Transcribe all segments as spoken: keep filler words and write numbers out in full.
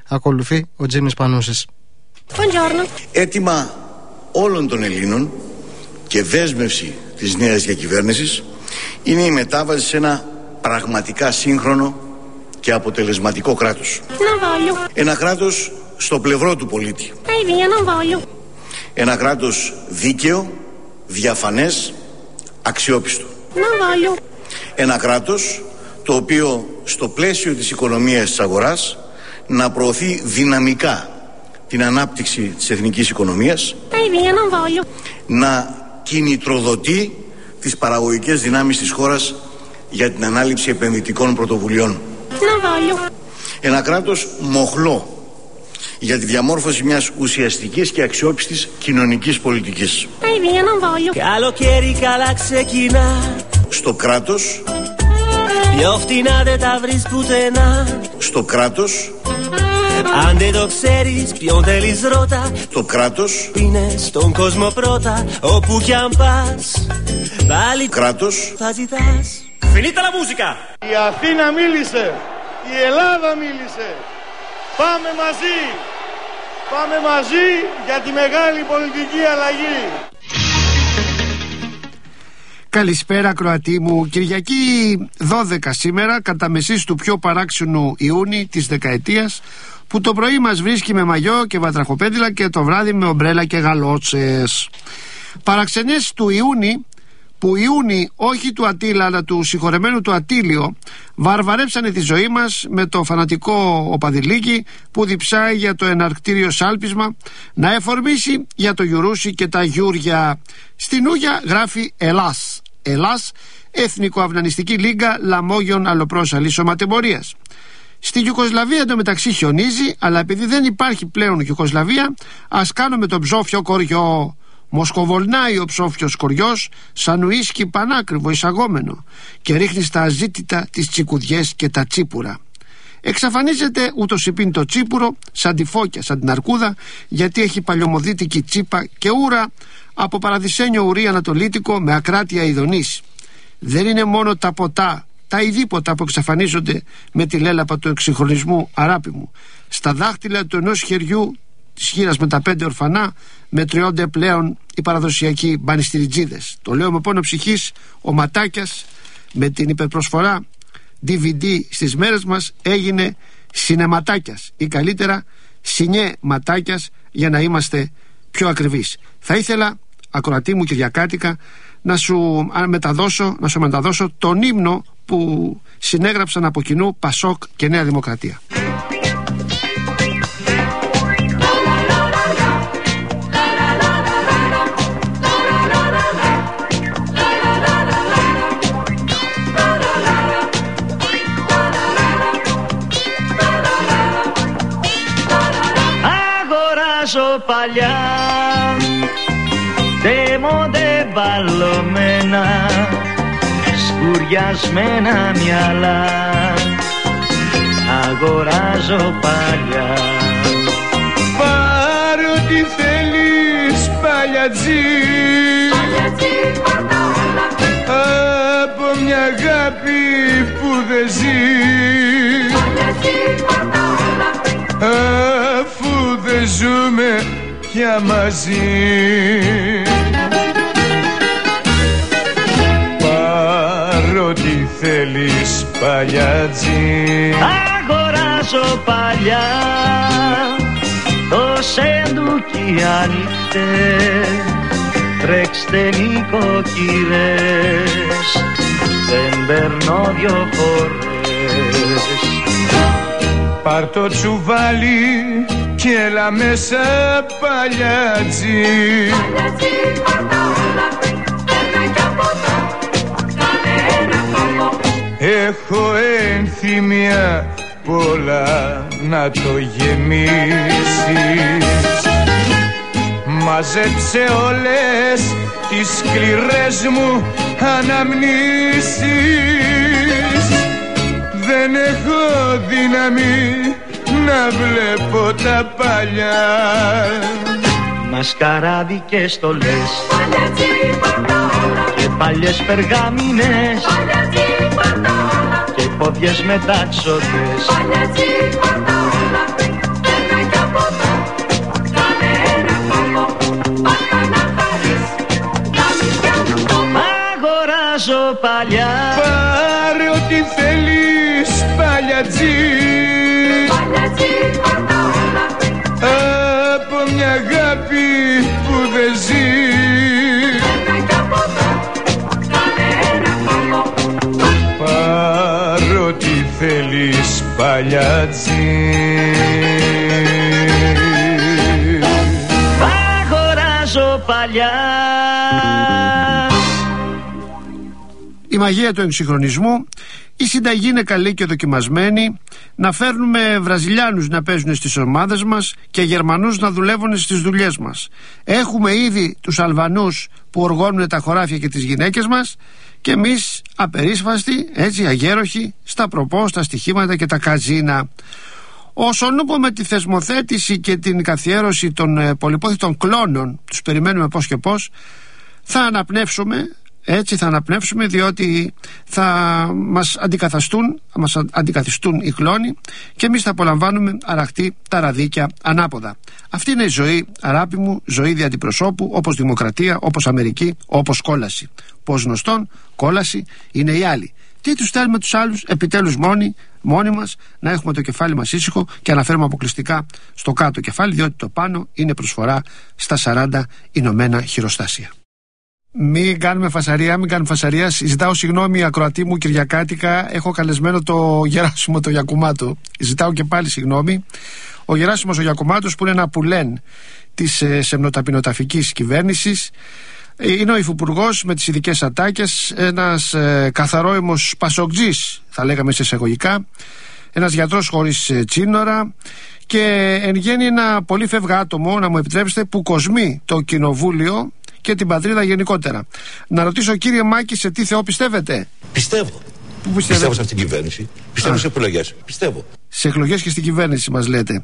Ακολουθεί ο Τζίμις Πανούσης. Έτοιμα όλων των Ελλήνων και δέσμευση της νέας διακυβέρνησης είναι η μετάβαση σε ένα πραγματικά σύγχρονο και αποτελεσματικό κράτος. Ένα κράτος στο πλευρό του πολίτη. Ένα κράτος δίκαιο, διαφανές, αξιόπιστο. Ένα κράτος το οποίο στο πλαίσιο της οικονομίας της αγοράς να προωθεί δυναμικά την ανάπτυξη της εθνικής οικονομίας, να κινητροδοτεί τις παραγωγικές δυνάμεις της χώρας για την ανάληψη επενδυτικών πρωτοβουλειών. Ένα κράτος μοχλό για τη διαμόρφωση μιας ουσιαστικής και αξιόπιστης κοινωνικής πολιτικής. Στο κράτος Στο κράτος Αν δεν το ξέρεις ποιον θέλεις ρώτα. Το κράτος είναι στον κόσμο πρώτα. Όπου κι αν πας πάλι κράτος θα ζητάς. Finita la musica. Η Αθήνα μίλησε, η Ελλάδα μίλησε. Πάμε μαζί. Πάμε μαζί για τη μεγάλη πολιτική αλλαγή. Καλησπέρα Κροατή μου. Κυριακή δώδεκα σήμερα, κατά μεσής του πιο παράξενου Ιούνι της δεκαετίας, που το πρωί μας βρίσκει με μαγιό και βατραχοπέντιλα και το βράδυ με ομπρέλα και γαλότσες. Παραξενές του Ιούνι, που Ιούνι όχι του Ατήλα αλλά του συγχωρεμένου του Ατήλιο, βαρβαρέψανε τη ζωή μας με το φανατικό οπαδηλίκι που διψάει για το εναρκτήριο σάλπισμα να εφορμήσει για το Γιουρούσι και τα Γιούρια. Στην Ούγια γράφει Ελλάς. Ελλάς, Εθνικοαυνανιστική Λίγκα Λαμόγιων Αλλοπρόσαλης Σωματεμπορίας. Στη Ιουγκοσλαβία εντωμεταξύ χιονίζει, αλλά επειδή δεν υπάρχει πλέον Ιουγκοσλαβία, ας κάνουμε τον ψόφιο κοριό. Μοσκοβολνάει ο ψόφιος κοριός σαν ουίσκι πανάκριβο εισαγόμενο και ρίχνει στα αζήτητα τις τσικουδιές και τα τσίπουρα. Εξαφανίζεται ούτως υπήν το τσίπουρο σαν τη φώκια, σαν την αρκούδα, γιατί έχει παλιωμοδίτικη τσίπα και ούρα από παραδεισένιο ουρί ανατολίτικο με ακράτεια ειδονής. Δεν είναι μόνο τα ποτά, τα ειδήποτα που εξαφανίζονται με τη λέλαπα του εξυγχρονισμού, αράπη μου. Στα δάχτυλα του ενός χεριού της χείρας με τα πέντε ορφανά μετριώνται πλέον οι παραδοσιακοί μπανιστηριτζίδες. Το λέω με πόνο ψυχής, ο Ματάκιας με την υπερπροσφορά ντι βι ντι στις μέρες μας έγινε Σινεματάκιας ή καλύτερα Σινιέ Ματάκιας, για να είμαστε πιο ακριβείς. Θα ήθελα, ακροατή μου Κυριακάτικα, να σου μεταδώσω, να σου μεταδώσω τον ύμνο που συνέγραψαν από κοινού Πασόκ και Νέα Δημοκρατία. Αγοράζω παλιά ντέμοντε μπαλωμένα, σκουριασμένα μυαλά. Αγοράζω παλιά. Πάρω τι θέλεις παλιατζή, παλιατζή πάρτα όλα, από μια αγάπη που δεν ζει, παλιατζή πάρτα όλα, αφού δεν ζούμε πια μαζί. Πάρω τι θέλεις παλιατζή. Αγοράζω παλιά το σεντούκι άνοιχτε, τρέξτε νοικοκυρές, δεν παίρνω δυο φορές. Πάρ' το τσουβάλι κι έλα μέσα παλιατζή. παλιατζή πάρτα όλα, παίρνε κι από τα, κάνε ένα κόλλο. Έχω ένθυμια πολλά να το γεμίσεις. Μαζέψε όλες τις σκληρές μου αναμνήσεις. Δεν έχω δύναμη να βλέπω τα παλιά. Μασκαράδι και στολές, Παλιατζή πάρτα όλα, και παλιές περγαμίνες, παλιατζή πάρτα όλα, και πόδιες μετάξωτες, παλιατζή πάρτα όλα, παλιά. Η μαγεία του εξυγχρονισμού, η συνταγή είναι καλή και δοκιμασμένη, να φέρνουμε Βραζιλιάνους να παίζουν στις ομάδες μας και Γερμανούς να δουλεύουν στις δουλειές μας. Έχουμε ήδη τους Αλβανούς που οργώνουν τα χωράφια και τις γυναίκες μας και εμείς απερίσφαστοι, έτσι αγέροχοι, στα προπό, στα στοιχήματα και τα καζίνα. Όσον ούπο με τη θεσμοθέτηση και την καθιέρωση των πολυπόθητων κλώνων, τους περιμένουμε πώς και πώς, θα αναπνεύσουμε. Έτσι θα αναπνεύσουμε, διότι θα μας αντικαθαστούν, θα μας αντικαθιστούν οι κλόνοι και εμείς θα απολαμβάνουμε αραχτή τα ραδίκια ανάποδα. Αυτή είναι η ζωή, αγάπη μου, ζωή δι' αντιπροσώπου, όπως δημοκρατία, όπως Αμερική, όπως κόλαση. Πώς γνωστόν, κόλαση είναι οι άλλοι. Τι τους στέλνουμε τους άλλους, επιτέλους μόνοι, μόνοι μας, να έχουμε το κεφάλι μας ήσυχο και αναφέρουμε αποκλειστικά στο κάτω κεφάλι, διότι το πάνω είναι προσφορά στα σαράντα Ηνωμένα Χειροστάσια. Μην κάνουμε φασαρία, μην κάνουμε φασαρία. Ζητάω συγγνώμη, ακροατή μου Κυριακάτικα. Έχω καλεσμένο το Γεράσιμο το Γιακουμάτο. Ζητάω και πάλι συγγνώμη. Ο Γεράσιμος ο Γιακουμάτος, που είναι ένα πουλέν της ε, σεμνοταπεινοταφικής κυβέρνησης, είναι ο υφυπουργός με τις ειδικές ατάκες, ένας ε, καθαρόιμος πασοκτζής, θα λέγαμε σε εισαγωγικά, ένας γιατρός χωρίς ε, τσίνορα και εν γέννη ένα πολύ φεύγα άτομο, να μου επιτρέψετε, που κοσμεί το κοινοβούλιο και την πατρίδα γενικότερα. Να ρωτήσω, κύριε Μάκη, σε τι Θεό πιστεύετε? Πιστεύω. Πού πιστεύω σε αυτήν την κυβέρνηση. Πιστεύω Α. σε εκλογές. Πιστεύω. Σε εκλογές και στην κυβέρνηση μας λέτε.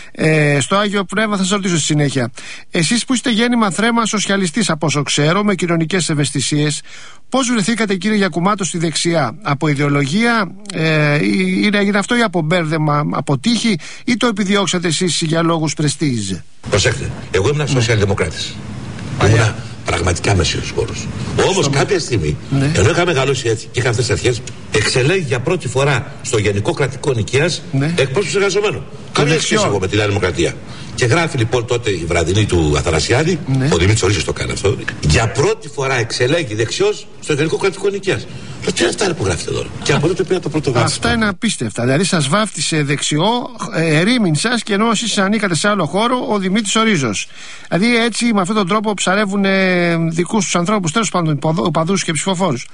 Ε, στο Άγιο Πνεύμα θα σας ρωτήσω στη συνέχεια. Εσείς που είστε γέννημα θρέμα σοσιαλιστής, από όσο ξέρω, με κοινωνικές ευαισθησίες, πώς βρεθήκατε, κύριε Γιακουμάτο, στη δεξιά? Από ιδεολογία, ε, είναι, είναι αυτό ή από μπέρδεμα, από τύχη, ή το επιδιώξατε εσείς για λόγους πρεστίζ? Προσέξτε, εγώ ήμουν σοσιαλδημοκράτης. Ήμουνα πραγματικά μεσαίος χώρος. Όμως κάποια στιγμή, ναι, ενώ είχα μεγαλώσει έτσι και είχα αυτές τις αρχές, εξελέγει για πρώτη φορά στο Γενικό Κρατικό Νοικίας, ναι, εκπρόσωπος εργαζομένων. Καμία σχέση εγώ με τη Νέα Δημοκρατία. Και γράφει λοιπόν τότε η βραδινή του Αθανασιάδη, ναι, ο Δημήτρης Ορίσιος το κάνει αυτό, για πρώτη φορά εξελέγει δεξιός στο Γενικό Κρατικό Νοικίας. Τι είναι αυτά που γράφετε εδώ? Και από τότε πήρα το πρώτο γράφημα. Αυτά είναι απίστευτα. Δηλαδή σας βάφτισε δεξιό, ε, ερήμην σας, και ενώ εσείς ανήκατε σε άλλο χώρο, ο Δημήτρης Ορίζος. Δηλαδή έτσι με αυτόν τον τρόπο ψαρεύουν ε, δικούς τους ανθρώπους, τέλος πάντων οπαδούς και ψηφοφόρους.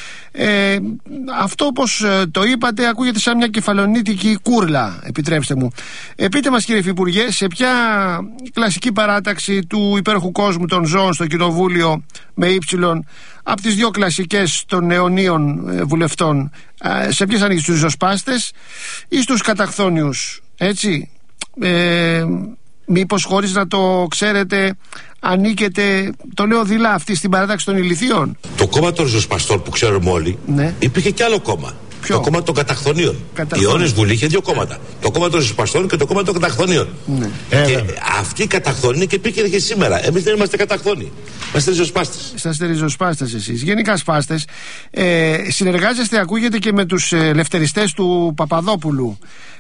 Ε, αυτό, όπως ε, το είπατε, ακούγεται σαν μια κεφαλονίτικη κούρλα, επιτρέψτε μου. Ε, πείτε μας, κύριε Υφυπουργέ, σε ποια κλασική παράταξη του υπέροχου κόσμου των ζώων στο Κοινοβούλιο με ύψιλον, από τις δύο κλασικές των αιωνίων ε, βουλευτών, ε, σε ποιες ανήκει, στους ριζοσπάστες ή στους καταχθόνιους? Έτσι, ε, μήπως χωρίς να το ξέρετε ανήκετε, το λέω δειλά, αυτή στην παράταξη των ηλιθείων? Το κόμμα των ριζοσπαστών που ξέρουμε όλοι, ναι, υπήρχε και άλλο κόμμα. Ποιο? Το κόμμα των καταχθονίων. Η Όνες Βουλή είχε δύο κόμματα. Το κόμμα των ριζοσπαστών και το κόμμα των καταχθονίων. Ναι. Και ε, αυτή η καταχθονή και υπήρχε και σήμερα. Εμείς δεν είμαστε καταχθόνοι. Είμαστε ριζοσπάστες. Είσαστε ριζοσπάστες εσείς. Γενικά σπάστες. Ε, συνεργάζεστε, ακούγεται, και με τους ελευθεριστές του Παπαδόπουλου.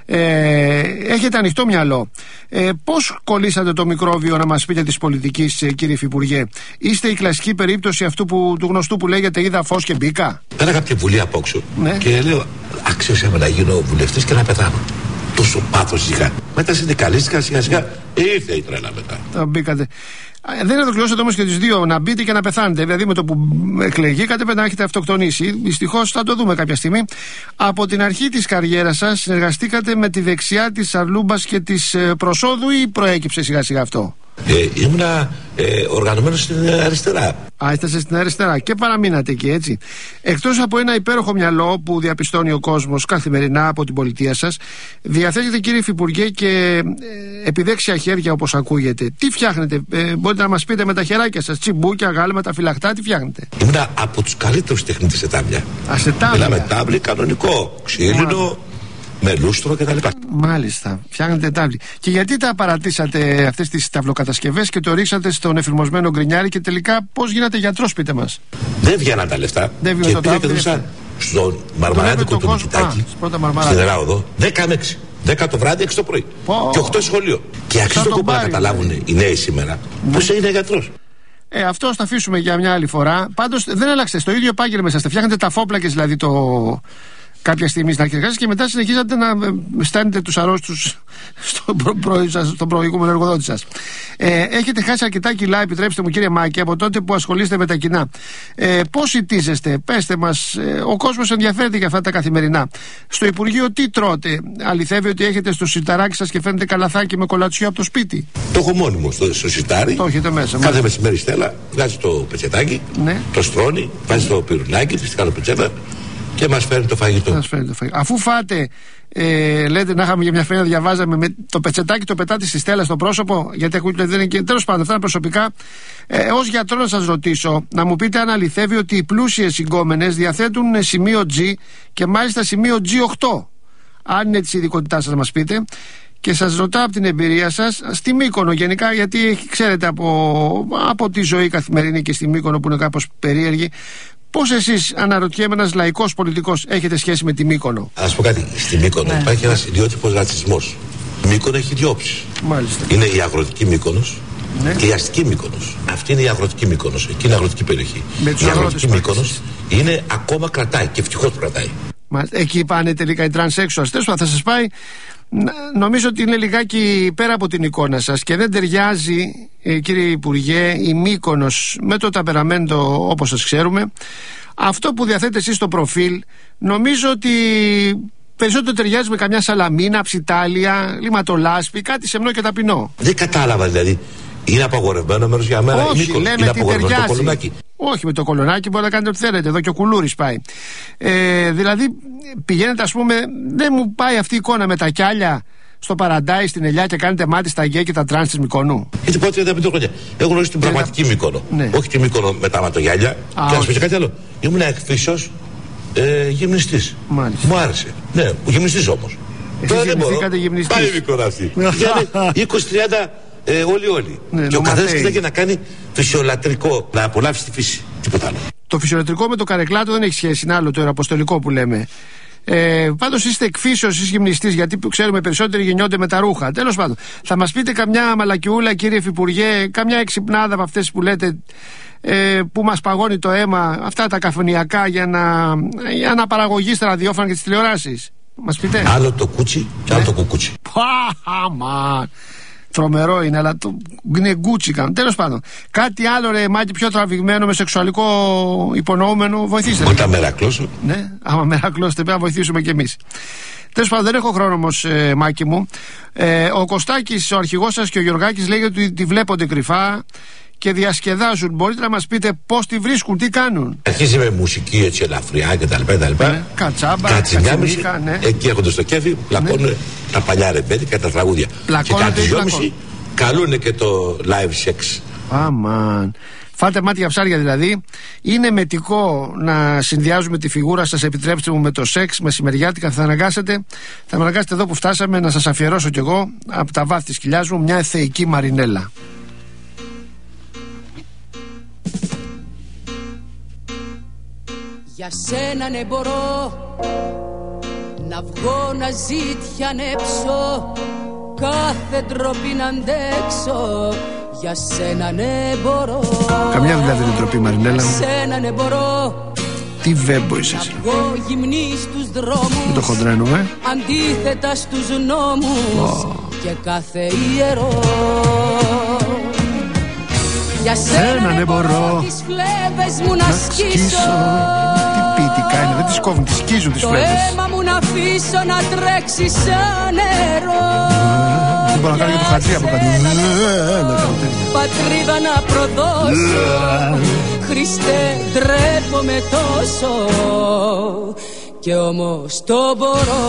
Ε, έχετε ανοιχτό μυαλό. Ε, πώς κολλήσατε το μικρόβιο, να μας πείτε, της πολιτικής, ε, κύριε Υφυπουργέ? Είστε η κλασική περίπτωση αυτού που, του γνωστού που λέγεται είδα φως και μπήκα? Πέραγα από τη Βουλή απόξω, ναι, και λέω άξιζε να γίνω βουλευτής και να πεθάνω. Τόσο πάθος είχα. Μετά συνδικαλίστηκα σιγά σιγά, ήρθε η τρέλα μετά. Τα μπήκατε. Δεν ολοκληρώσατε όμως και τις δύο, να μπείτε και να πεθάνετε. Δηλαδή με το που εκλεγήκατε πρέπει να έχετε αυτοκτονήσει. Δυστυχώς θα το δούμε κάποια στιγμή. Από την αρχή της καριέρας σας συνεργαστήκατε με τη δεξιά της Αρλούμπας και της ε, Προσόδου, ή προέκυψε σιγά σιγά αυτό? Ε, ήμουνα ε, οργανωμένος στην αριστερά. Α, είστε στην αριστερά και παραμείνατε εκεί, έτσι. Εκτός από ένα υπέροχο μυαλό που διαπιστώνει ο κόσμος καθημερινά από την πολιτεία σας, διαθέτετε, κύριε Υφυπουργέ, και ε, επιδέξια χέρια, όπως ακούγεται. Τι φτιάχνετε? Ε, μπορείτε να μας πείτε με τα χεράκια σας? Τσιμπούκια, γάλματα, φυλαχτά, τι φτιάχνετε? Ήμουνα από τους καλύτερους τεχνίτες σε τάβλια. Α, σε τάβλια. Μιλάμε τάβλι κανονικό, ξύλινο, με λούστρο κτλ. Μάλιστα, φτιάχνετε τάβλη. Και γιατί τα παρατήσατε αυτές τις ταυλοκατασκευές και το ρίξατε στον εφηρμοσμένο γκρινιάρι, και τελικά πώς γίνατε γιατρός, πείτε μας? Δεν βγαίναν τα λεφτά. Δεν και πήγα και δώσα στον Μαρμαράδικο του Μητσοτάκη, στην Ελλάδο, δέκα με έξι. δέκα το βράδυ, έξι το πρωί. Πω. Και οκτώ σχολείο. Και αξίζει το κόμμα να καταλάβουν οι νέοι σήμερα, ναι, πώς έγινε γιατρός. Ε, αυτό θα αφήσουμε για μια άλλη φορά. Πάντως δεν άλλαξε. Στο ίδιο επάγγελμα είσαστε. Φτιάχνετε ταφόπλακες, δηλαδή το. κάποια στιγμή στην αρχή της και μετά συνεχίζατε να στέλνετε τους αρρώστους στον, προ, προ, στον προηγούμενο εργοδότη σας. Ε, έχετε χάσει αρκετά κιλά, επιτρέψτε μου κύριε Μάκη, από τότε που ασχολείστε με τα κοινά. Ε, πώς ητίζεστε, πέστε μας, ε, ο κόσμος ενδιαφέρεται για αυτά τα καθημερινά. Στο Υπουργείο τι τρώτε, αληθεύει ότι έχετε στο σιταράκι σας και φαίνεται καλαθάκι με κολατσιό από το σπίτι? Το έχω μόνιμο στο, στο σιτάρι. Το έχετε μέσα. Κάθε μάλιστα. Μεσημέρι Στέλλα βγάζει το πετσετάκι, ναι. Το στρώνει, βάζει το πυρουνάκι, τη κάνω πετσέτα και μας φέρνει το φαγητό. Μας φέρνει το φαγητό. Αφού φάτε, ε, λέτε να είχαμε για μια φρένα, διαβάζαμε με το πετσετάκι το πετάτε στη Στέλλα στο πρόσωπο, γιατί ακούτε δεν είναι και. Τέλος πάντων, αυτά είναι προσωπικά. Ε, ως γιατρό να σας ρωτήσω, να μου πείτε αν αληθεύει ότι οι πλούσιες συγκόμενες διαθέτουν σημείο G και μάλιστα σημείο τζι οκτώ. Αν είναι της ειδικότητάς σας, να μας πείτε. Και σας ρωτάω από την εμπειρία σας, στη Μύκονο γενικά, γιατί ξέρετε από, από τη ζωή καθημερινή και στη Μύκονο που είναι κάπως περίεργη, πώς εσείς, αναρωτιέμαι, ένας λαϊκός πολιτικός, έχετε σχέση με τη Μύκονο? Ας πω κάτι, στη Μύκονο ναι. Υπάρχει ένας ιδιότυπος ρατσισμός. Η Μύκονο έχει δύο όψεις. Μάλιστα. Είναι η αγροτική Μύκονος ναι. Και η αστική Μύκονος. Αυτή είναι η αγροτική Μύκονος, εκεί είναι η αγροτική περιοχή. Η αγροτική Μύκονος είναι ακόμα κρατάει και ευτυχώς κρατάει. Μάλιστα. Εκεί πάνε τελικά οι τρανσέξουαλς. Θα σας πάει. Νομίζω ότι είναι λιγάκι πέρα από την εικόνα σας και δεν ταιριάζει, ε, κύριε Υπουργέ, η Μύκονος με το ταπεραμέντο όπως σας ξέρουμε. Αυτό που διαθέτετε εσείς στο προφίλ νομίζω ότι περισσότερο ταιριάζει με καμιά Σαλαμίνα, Ψιτάλια, Λιματολάσπη, κάτι σεμνό και ταπεινό. Δεν κατάλαβα δηλαδή. Είναι απαγορευμένο μέρος για μένα? Όχι, Μύκονος. λέμε είναι τι απαγορευμένο ταιριάζει. Όχι, με το κολονάκι μπορείτε να κάνετε ό,τι θέλετε. Εδώ και ο Κουλούρης πάει. Ε, δηλαδή πηγαίνετε, ας πούμε, δεν μου πάει αυτή η εικόνα με τα κιάλια στο Παραντάι, στην Ελιά και κάνετε μάτι στα γκέι και τα τρανς της Μυκονού. Γιατί πάω τριάντα πέντε χρόνια. Έχω γνωρίσει την πραγματική Μύκονο. Ναι. Όχι τη Μύκονο με τα ματογιάλια. Α, και να σου πει κάτι άλλο. Ήμουν εκφύσεως ε, γυμνιστής. Μάλιστα. Μου άρεσε. Ναι, γυμνιστής όμως. Τώρα δεν μπορώ. Πάει η Μύκονο αυτή. είκοσι τριάντα Ε, όλοι όλοι. Ναι, και ο καθένας κοιτάει να κάνει φυσιολατρικό, να απολαύσει τη φύση. Τίποτα άλλο. Το φυσιολατρικό με το καρεκλάτο δεν έχει σχέση, είναι άλλο το εραποστολικό που λέμε. Ε, πάντως είστε εκφύσεως εσείς γυμνιστής, γιατί ξέρουμε περισσότεροι γεννιόνται με τα ρούχα. Τέλος πάντων, θα μας πείτε καμιά μαλακιούλα, κύριε Υφυπουργέ, καμιά εξυπνάδα από αυτές που λέτε, ε, που μας παγώνει το αίμα, αυτά τα καφενειακά για να, για να παραγωγεί στα ραδιόφωνα και τις τηλεοράσεις? Μας πείτε. Άλλο το κούτσι και άλλο το κουκούτσι. Παχαμά. Τρομερό είναι, αλλά το είναι γκούτσι κάνουν. Τέλος πάντων, κάτι άλλο ρε Μάκη, πιο τραβηγμένο με σεξουαλικό υπονοούμενο, βοηθήστε. Όταν μερακλώσω. Ναι, άμα μερακλώσετε πρέπει να βοηθήσουμε κι εμείς. Τέλος πάντων, δεν έχω χρόνο όμως, ε, Μάκη μου. Ε, ο Κωστάκης, ο αρχηγός σας, και ο Γιωργάκης λέει ότι τη βλέπονται κρυφά και διασκεδάζουν. Μπορείτε να μας πείτε πώς τη βρίσκουν, τι κάνουν? Αρχίζει με μουσική έτσι ελαφριά κτλ. Ναι, κατσάμπα, κατσιμίκα, ναι. Εκεί έρχονται στο κέφι, πλακώνουν ναι. τα παλιά ρεμπέτικα, τα τραγούδια. Πλακώνουν και κάτι δυόμιση καλούν και το live sex. Αμάν. Φάτε μάτια ψάρια δηλαδή. Είναι μετικό να συνδυάζουμε τη φιγούρα σας, επιτρέψτε μου, με το σεξ μεσημεριάτικα. Θα αναγκάσετε, θα με αναγκάσετε εδώ που φτάσαμε να σας αφιερώσω κι εγώ από τα βάθη της κοιλιάς μου μια θεϊκή Μαρινέλα. Για σένα ναι μπορώ να βγω να ζητιανέψω, κάθε ντροπή να αντέξω. Για σένα ναι μπορώ. Καμιά δουλειά δεν είναι ντροπή, Μαρινέλα. Για σένα ναι μπορώ. Τι βέμπο είσαι εσύ. Να βγω γυμνή στους δρόμους, μην το χοντρένουμε. αντίθετα στους νόμους oh. και κάθε ιερό. Για σένα ναι μπορώ τις φλέβες μου να, να σκίσω. Τι ποιητικά είναι, δεν τις κόβουν, τις σκίζουν τις φλέβες. Το αίμα μου να αφήσω να τρέξει σαν νερό. Δεν μπορώ να κάνω και το χατζή από κάτι. Πατρίδα να προδώσω, Χριστέ ντρέπομαι τόσο, και όμως το μπορώ.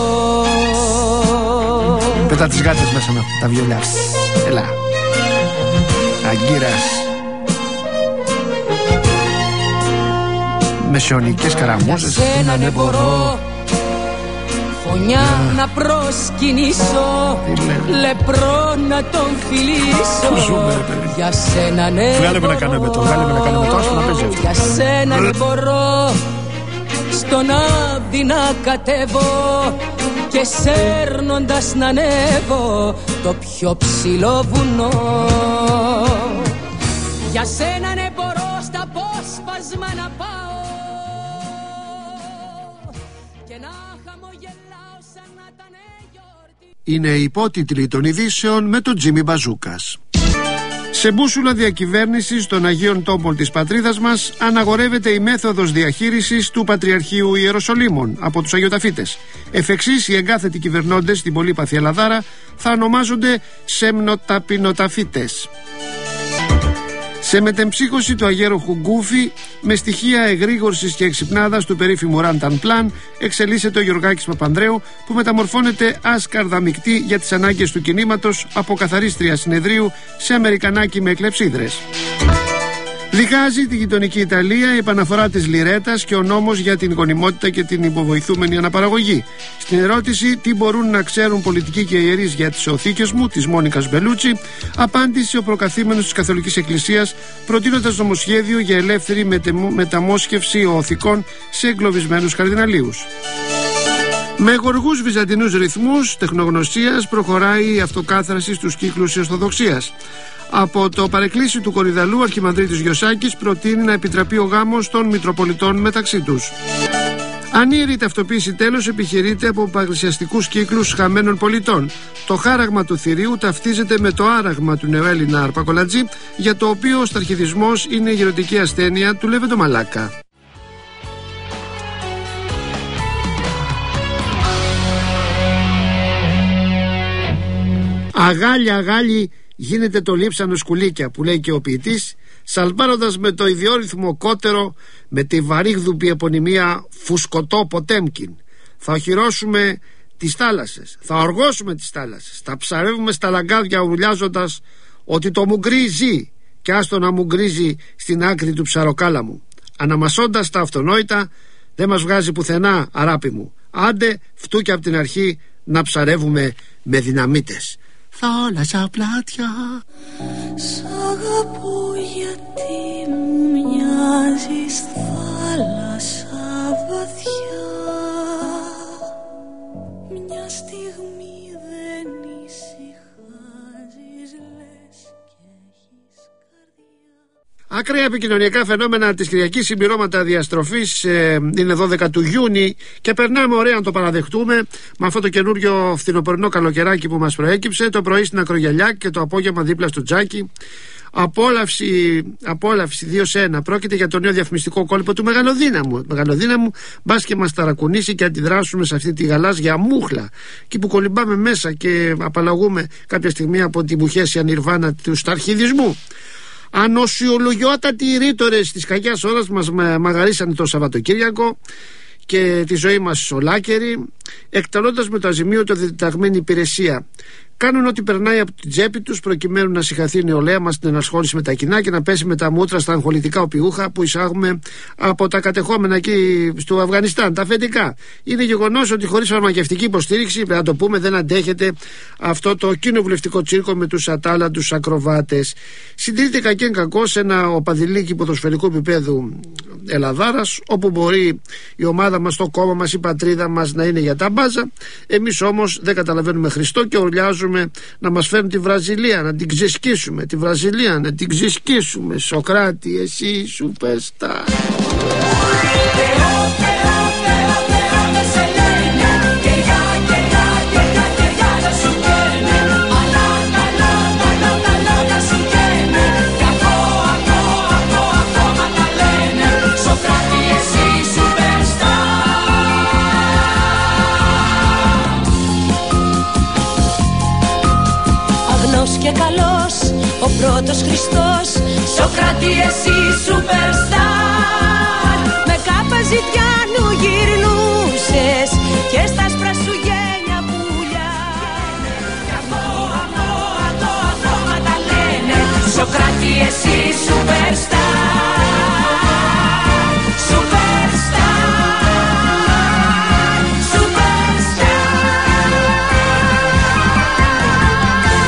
Πετά τις γάτες μέσα με τα βιολιά. Έλα Αγκύρας. Μεσαιωνικές καραμούζες. Για σένα ναι μπορώ φωνιά yeah. να προσκυνήσω, λεπρό να τον φιλήσω. Ζούμε, για σένα ναι βγάλε να κάνουμε το, βγάλε να κάνουμε το, άσπρο να παίζει αυτό. Για σένα ναι μπορώ στον Άδη να κατέβω και σέρνοντας να ανέβω το πιο ψηλό βουνό. Για σένα ναι μπορώ στα απόσπασμα να πάω. και να χαμογελάω σαν να ήταν γιορτή. Είναι οι υπότιτλοι των ειδήσεων με τον Τζίμι Μπαζούκας. Σε μπούσουλα διακυβέρνησης των Αγίων Τόπων της πατρίδας μας αναγορεύεται η μέθοδος διαχείρισης του Πατριαρχείου Ιεροσολύμων από τους Αγιοταφίτες. Εφ' εξής, οι εγκάθετοι κυβερνώντες στην πολύπαθη Ελλαδάρα θα ονομάζονται Σεμνοταπινοταφίτες. Σε μετεμψύχωση του αγέροχου Γκούφη, με στοιχεία εγρήγορσης και εξυπνάδας του περίφημου Ράνταν Πλάν, εξελίσσεται ο Γιωργάκης Παπανδρέου, που μεταμορφώνεται άσκαρδα μεικτή για τις ανάγκες του κινήματος από καθαρίστρια συνεδρίου σε αμερικανάκι με κλεψίδρες. Διχάζει τη γειτονική Ιταλία η επαναφορά της λιρέτας και ο νόμος για την γονιμότητα και την υποβοηθούμενη αναπαραγωγή. Στην ερώτηση τι μπορούν να ξέρουν πολιτικοί και ιερείς για τις οθήκες μου, της Μόνικας Μπελούτσι, απάντησε ο προκαθήμενος της Καθολικής Εκκλησίας, προτείνοντας νομοσχέδιο για ελεύθερη μεταμόσχευση οθικών σε εγκλωβισμένους καρδιναλίους. Με γοργούς βυζαντινούς ρυθμούς τεχνογνωσίας προχωράει η αυτοκάθαρση στους κύκλους της Ορθοδοξίας. Από το παρεκκλήσι του Κορυδαλού, ο Αρχιμανδρίτης Γιωσάκης προτείνει να επιτραπεί ο γάμος των Μητροπολιτών μεταξύ τους. Ανίερη ταυτοποίηση τέλος επιχειρείται από παγκλησιαστικούς κύκλους χαμένων πολιτών. Το χάραγμα του θηρίου ταυτίζεται με το άραγμα του νεοέλληνα Αρπακολατζή, για το οποίο ο σταρχιδισμός είναι η γερωτική ασθένεια του Λέβεντο Μαλάκα. Αγάλια αγάλι γίνεται το λείψανο σκουλίκια, που λέει και ο ποιητής, σαλπάροντας με το ιδιόρυθμο κότερο, με τη βαρύγδουπη επωνυμία Φουσκωτό Ποτέμκιν. Θα οχυρώσουμε τις θάλασσες, θα οργώσουμε τις θάλασσες, θα ψαρεύουμε στα λαγκάδια ουρλιάζοντας ότι το μουγκρί ζει και άστο να μουγκρίζει στην άκρη του ψαροκάλαμου. Αναμασώντας τα αυτονόητα, δεν μας βγάζει πουθενά, αράπη μου. Άντε φτού και απ' την αρχή να ψαρεύουμε με δυναμίτες. Θάλασσα πλάτια. Σ' αγαπώ γιατί μου μοιάζεις θάλασσα βαθιά. Μια στιγμή δεν ησυχάζεις, λες και έχεις καρδιά. Ακραία επικοινωνιακά φαινόμενα της Κυριακής, συμπληρώματα διαστροφής, ε, είναι δώδεκα του Ιούνιου και περνάμε ωραία να το παραδεχτούμε με αυτό το καινούριο φθινοπορεινό καλοκαιράκι που μας προέκυψε. Το πρωί στην Ακρογιαλιά και το απόγευμα δίπλα στο Τζάκι. Απόλαυση, απόλαυση δύο σε ένα. Πρόκειται για το νέο διαφημιστικό κόλπο του Μεγαλοδύναμου. Μεγαλοδύναμου, μπας και μας ταρακουνήσει και αντιδράσουμε σε αυτή τη γαλάζια μούχλα. Εκεί που κολυμπάμε μέσα και απαλλαγούμε κάποια στιγμή από τη μπουχέσια νιρβάνα του σταρχιδισμού. Ανοσιολογιότατοι ρήτορες της κακιάς ώρας μας μαγαρίσανε το Σαββατοκύριακο και τη ζωή μας ολάκερη, εκτελώντας με το αζημίωτο διδυταγμένη υπηρεσία. Κάνουν ό,τι περνάει από την τσέπη τους προκειμένου να συγχαθεί η νεολαία μας στην ενασχόληση με τα κοινά και να πέσει με τα μούτρα στα αγχολητικά οπιούχα που εισάγουμε από τα κατεχόμενα εκεί στο Αφγανιστάν, τα αφεντικά. Είναι γεγονός ότι χωρίς φαρμακευτική υποστήριξη, να το πούμε, δεν αντέχεται αυτό το κοινοβουλευτικό τσίρκο με τους ατάλλαντους ακροβάτες. Συντηρείται κακέν κακώς ένα οπαδηλίκι ποδοσφαιρικού επίπεδου Ελλαδάρας, όπου μπορεί η ομάδα μας, το κόμμα μας, η πατρίδα μας να είναι για τα μπάζα. Εμείς όμως δεν καταλαβαίνουμε Χριστό και ορλιάζουμε να μας φέρουν τη Βραζιλία, να την ξεσκίσουμε. Τη Βραζιλία να την ξεσκίσουμε. Σοκράτη, εσύ σούπερσταρ. Και καλός ο πρώτος Χριστός, Σοκράτη εσύ σούπερσταρ. Με κάπα ζητιάνου γυρνούσες και στα σπρα σου γένια πουλιά. Κι αυτό, αυτό, αυτό, αυτόματα λένε, Σοκράτη εσύ σούπερσταρ.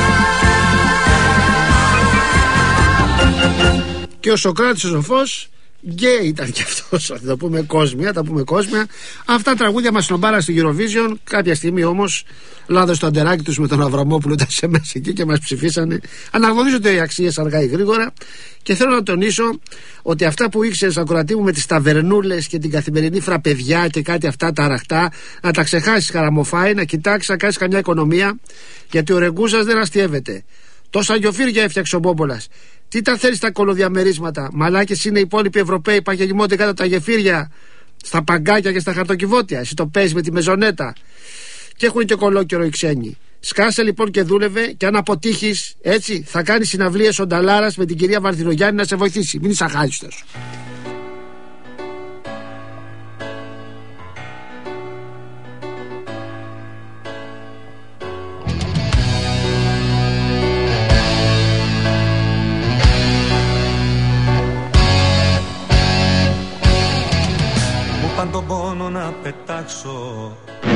Και ο Σοκράτης ο σοφός Γκέι ήταν κι αυτός, θα το πούμε κόσμια, θα πούμε κόσμια. Αυτά τραγούδια μας σνομπάρα στη Eurovision. Κάποια στιγμή όμως λάδωσε το αντεράκι τους με τον Αβραμόπουλο, ήταν σε μέσα εκεί και μας ψηφίσανε. Αναγνωρίζονται οι αξίες αργά ή γρήγορα. Και θέλω να τονίσω ότι αυτά που ήξερες, ακροατή μου, με τις ταβερνούλες και την καθημερινή φραπεδιά και κάτι αυτά τα αραχτά, να τα ξεχάσεις, Καραμοφάη, να κοιτάξεις να κάνεις καμιά οικονομία, γιατί ο Ρεγκούζας δεν αστιεύεται. Τόσα γιοφύρια έφτιαξε ο Μπόμπολας. Τι τα θέλει στα κολοδιαμερίσματα? Μαλάκες είναι οι υπόλοιποι Ευρωπαίοι που αγελιμώνται κάτω τα γεφύρια, στα παγκάκια και στα χαρτοκιβώτια. Εσύ το παίζεις με τη μεζονέτα. Και έχουν και κολόκαιρο οι ξένοι. Σκάσε λοιπόν και δούλευε, και αν αποτύχεις, έτσι, θα κάνεις συναυλίες ο Νταλάρας με την κυρία Βαρδινογιάννη να σε βοηθήσει. Μην είσαι αχάριστος. Τον πόνο να πετάξω.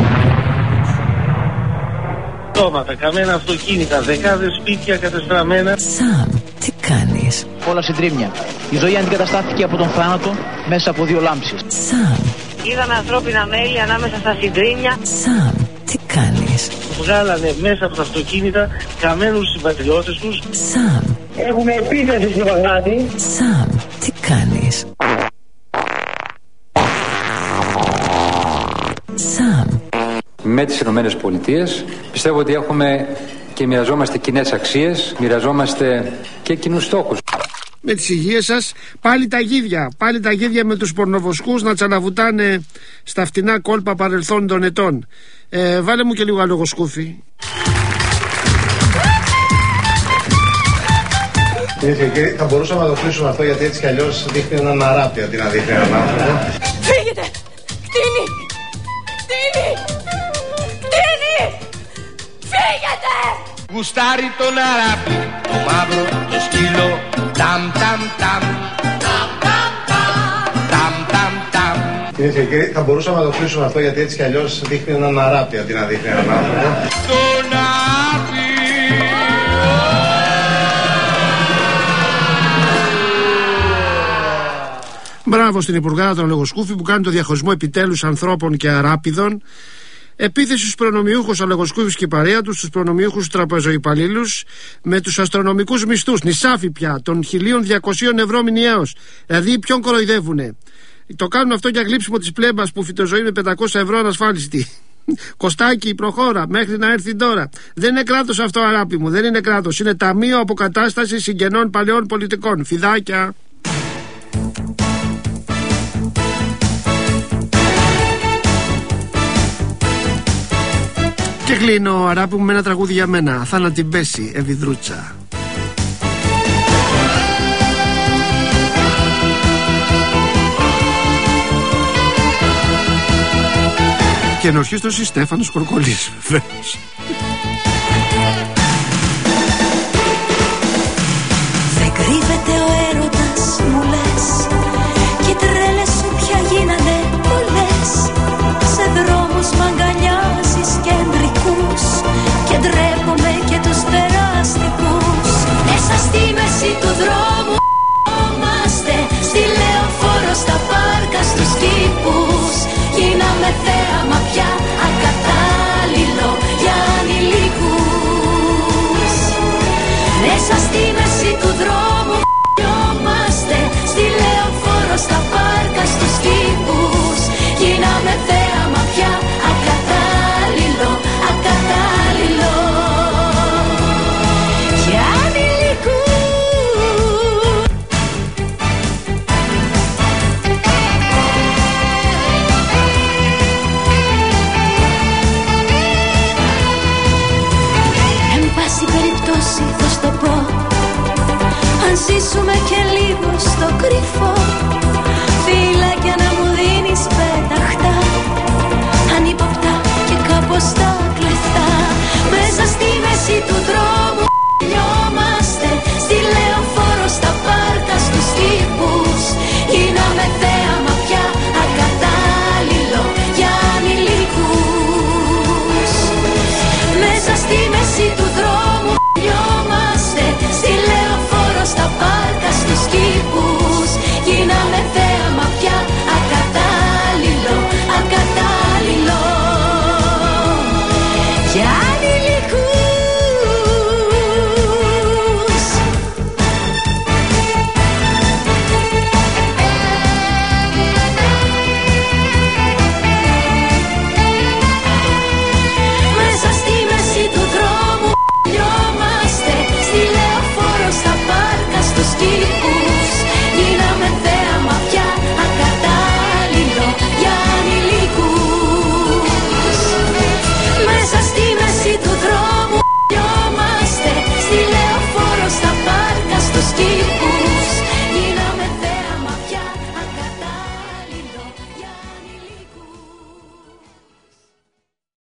Τόματα, καμένα αυτοκίνητα, δεκάδες σπίτια κατεστραμμένα. Σαμ, τι κάνεις? Όλα συντρίμμια. Η ζωή αντικαταστάθηκε από τον θάνατο μέσα από δύο λάμψεις. Σαμ. Είδαμε ανθρώπινα μέλη ανάμεσα στα συντρίμια. Σαμ, τι κάνεις? Βγάλανε μέσα από τα αυτοκίνητα καμένους συμπατριώτες τους. Σαμ. Έχουμε επίθεση στη Βαγδάτη. Σαμ, τι κάνεις? Σαμ. Με τις Ηνωμένες Πολιτείες πιστεύω ότι έχουμε και μοιραζόμαστε κοινές αξίες, μοιραζόμαστε και κοινούς στόχους. Με τις υγείες σας, πάλι τα γίδια, πάλι τα γίδια με τους πορνοβοσκούς να τσαλαβουτάνε στα φτηνά κόλπα παρελθόντων ετών. Ε, βάλε μου και λίγο άλλο σκούφι. Κυρίες και κύριοι, θα μπορούσαμε να το κλείσουμε αυτό, γιατί έτσι κι αλλιώς δείχνει έναν αράπη αντί να δείχνει έναν άνθρωπο. Φύγετε! Κτίνη! Κτίνη! Κτίνη! Φύγετε! Γουστάρει τον αράπη, το μαύρο, το σκύλο. Ταμ ταμ ταμ. Ταμ ταμ ταμ. Κυρίες και κύριοι, θα μπορούσαμε να το κλείσουμε αυτό, γιατί έτσι κι αλλιώς δείχνει έναν αράπη αντί να δείχνει έναν άνθρωπο. Τον αράπη. Μπράβο στην Υπουργάρα των Λογοσκούφη που κάνει το διαχωρισμό επιτέλους ανθρώπων και αράπηδων. Επίθεση στους προνομιούχους αλογοσκούφης και η παρέα τους, στους προνομιούχους τραπεζοϊπαλλήλους με τους αστρονομικούς μισθούς, νησάφι πια, των χίλια διακόσια ευρώ μηνιαίως. Δηλαδή ποιον κοροϊδεύουνε? Το κάνουν αυτό για γλύψιμο της πλέμπας που φυτοζωεί με πεντακόσια ευρώ ανασφάλιστη. Κωστάκι, προχώρα μέχρι να έρθει τώρα. Δεν είναι κράτος αυτό, αράπη μου, δεν είναι κράτος. Είναι ταμείο αποκατάστασης συγγενών παλαιών πολιτικών. Φιδάκια. Και κλείνω, αράπη μου, με ένα τραγούδι για μένα. Θα να την πέσει, Ευηδρούτσα. Και ενορχίστρωση η Στέφανος Κορκολής, βεβαίως. Δεν κρύβεται ο έρωτας, μου λες, κι οι τρέλες σου πια γίνανε πολλές. Σε δρόμους μ' αγκαλιάζεις κεντρικούς και ντρέπομαι και τους περαστικούς. Μέσα στη μέση του δρόμου είμαστε, στη λεωφόρο, στα πάρκα, στους κήπους. Γίναμε θέαμα πια ακατάλληλο για ανηλίκους. Μέσα στη μέση του δρόμου είμαστε, στη λεωφόρο, στα πάρκα, στους κήπους. Γίναμε θέαμα πια ακατάλληλο, ακατάλληλο για ανηλίκους. Εν πάση περιπτώσει θα στο πω, αν ζήσουμε και λίγο στο κρυφό,